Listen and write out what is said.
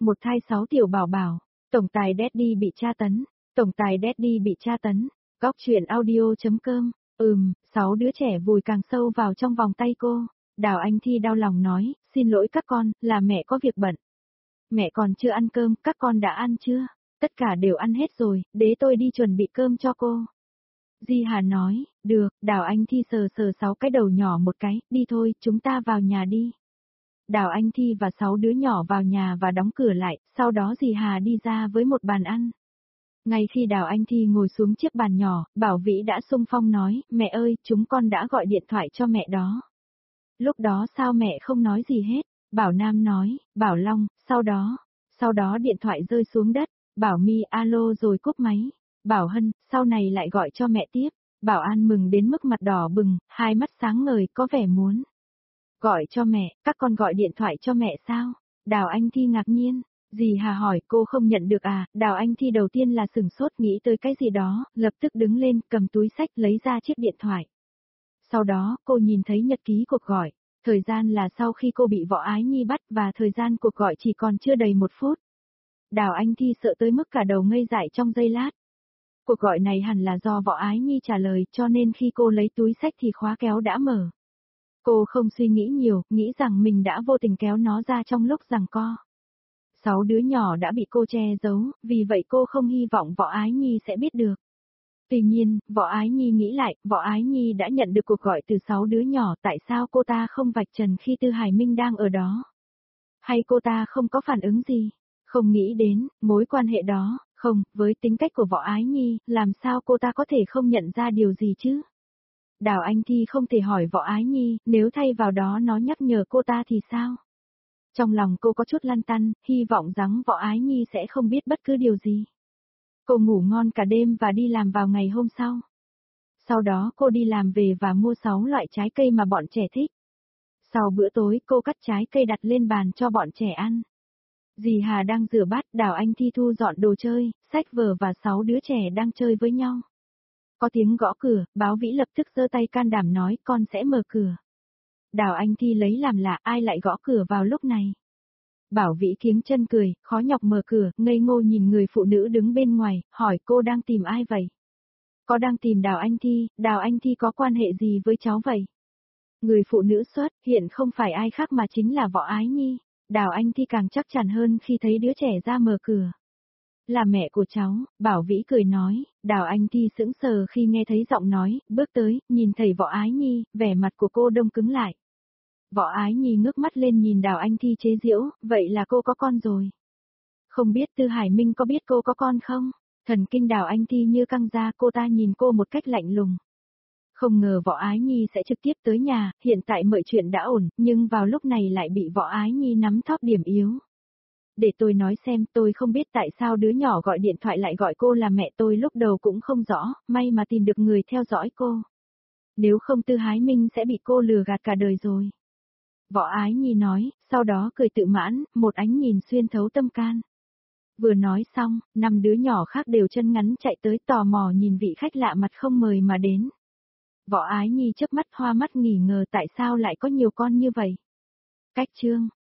một thai 6 tiểu bảo bảo, tổng tài Daddy bị tra tấn, tổng tài Daddy bị tra tấn, góc chuyện audio.com, 6 đứa trẻ vùi càng sâu vào trong vòng tay cô. Đào Anh Thi đau lòng nói, xin lỗi các con, là mẹ có việc bận. Mẹ còn chưa ăn cơm, các con đã ăn chưa? Tất cả đều ăn hết rồi, để tôi đi chuẩn bị cơm cho cô. Di Hà nói, được, Đào Anh Thi sờ sờ 6 cái đầu nhỏ một cái, đi thôi, chúng ta vào nhà đi. Đào Anh Thi và 6 đứa nhỏ vào nhà và đóng cửa lại, sau đó dì Hà đi ra với một bàn ăn. Ngay khi Đào Anh Thi ngồi xuống chiếc bàn nhỏ, Bảo Vĩ đã xung phong nói, mẹ ơi, chúng con đã gọi điện thoại cho mẹ đó. Lúc đó sao mẹ không nói gì hết? Bảo Nam nói, Bảo Long, sau đó điện thoại rơi xuống đất, Bảo My alo rồi cúp máy. Bảo Hân, sau này lại gọi cho mẹ tiếp. Bảo An mừng đến mức mặt đỏ bừng, hai mắt sáng ngời, có vẻ muốn gọi cho mẹ, các con gọi điện thoại cho mẹ sao? Đào Anh Thi ngạc nhiên, dì Hà hỏi cô không nhận được à? Đào Anh Thi đầu tiên là sửng sốt nghĩ tới cái gì đó, lập tức đứng lên, cầm túi xách lấy ra chiếc điện thoại. Sau đó, cô nhìn thấy nhật ký cuộc gọi. Thời gian là sau khi cô bị Võ Ái Nhi bắt và thời gian cuộc gọi chỉ còn chưa đầy 1 phút. Đào Anh Thi sợ tới mức cả đầu ngây dại trong giây lát. Cuộc gọi này hẳn là do Võ Ái Nhi trả lời, cho nên khi cô lấy túi xách thì khóa kéo đã mở. Cô không suy nghĩ nhiều, nghĩ rằng mình đã vô tình kéo nó ra trong lúc giằng co. 6 đứa nhỏ đã bị cô che giấu, vì vậy cô không hy vọng Võ Ái Nhi sẽ biết được. Tuy nhiên, Võ Ái Nhi nghĩ lại, Võ Ái Nhi đã nhận được cuộc gọi từ 6 đứa nhỏ, tại sao cô ta không vạch trần khi Tư Hải Minh đang ở đó? Hay cô ta không có phản ứng gì? Không nghĩ đến, mối quan hệ đó, không, với tính cách của Võ Ái Nhi, làm sao cô ta có thể không nhận ra điều gì chứ? Đào Anh Thi không thể hỏi Võ Ái Nhi, nếu thay vào đó nó nhắc nhở cô ta thì sao? Trong lòng cô có chút lăn tăn, hy vọng rằng Võ Ái Nhi sẽ không biết bất cứ điều gì. Cô ngủ ngon cả đêm và đi làm vào ngày hôm sau. Sau đó cô đi làm về và mua 6 loại trái cây mà bọn trẻ thích. Sau bữa tối cô cắt trái cây đặt lên bàn cho bọn trẻ ăn. Dì Hà đang rửa bát, Đào Anh Thi thu dọn đồ chơi, sách vở và 6 đứa trẻ đang chơi với nhau. Có tiếng gõ cửa, Báo Vĩ lập tức giơ tay can đảm nói con sẽ mở cửa. Đào Anh Thi lấy làm lạ ai lại gõ cửa vào lúc này. Bảo Vĩ kiếng chân cười, khó nhọc mở cửa, ngây ngô nhìn người phụ nữ đứng bên ngoài, hỏi cô đang tìm ai vậy? Có đang tìm Đào Anh Thi có quan hệ gì với cháu vậy? Người phụ nữ xuất hiện không phải ai khác mà chính là Võ Ái Nhi. Đào Anh Thi càng chắc chắn hơn khi thấy đứa trẻ ra mở cửa. Là mẹ của cháu, Bảo Vĩ cười nói, Đào Anh Thi sững sờ khi nghe thấy giọng nói, bước tới, nhìn thấy Võ Ái Nhi, vẻ mặt của cô đông cứng lại. Võ Ái Nhi ngước mắt lên nhìn Đào Anh Thi chế giễu, vậy là cô có con rồi. Không biết Tư Hải Minh có biết cô có con không? Thần kinh Đào Anh Thi như căng ra, cô ta nhìn cô một cách lạnh lùng. Không ngờ Võ Ái Nhi sẽ trực tiếp tới nhà, hiện tại mọi chuyện đã ổn, nhưng vào lúc này lại bị Võ Ái Nhi nắm thóp điểm yếu. Để tôi nói xem, tôi không biết tại sao đứa nhỏ gọi điện thoại lại gọi cô là mẹ, tôi lúc đầu cũng không rõ, may mà tìm được người theo dõi cô. Nếu không Tư Hải Minh sẽ bị cô lừa gạt cả đời rồi. Võ Ái Nhi nói, sau đó cười tự mãn, một ánh nhìn xuyên thấu tâm can. Vừa nói xong, 5 đứa nhỏ khác đều chân ngắn chạy tới tò mò nhìn vị khách lạ mặt không mời mà đến. Võ Ái Nhi chớp mắt hoa mắt nghỉ ngờ tại sao lại có nhiều con như vậy. Cách chương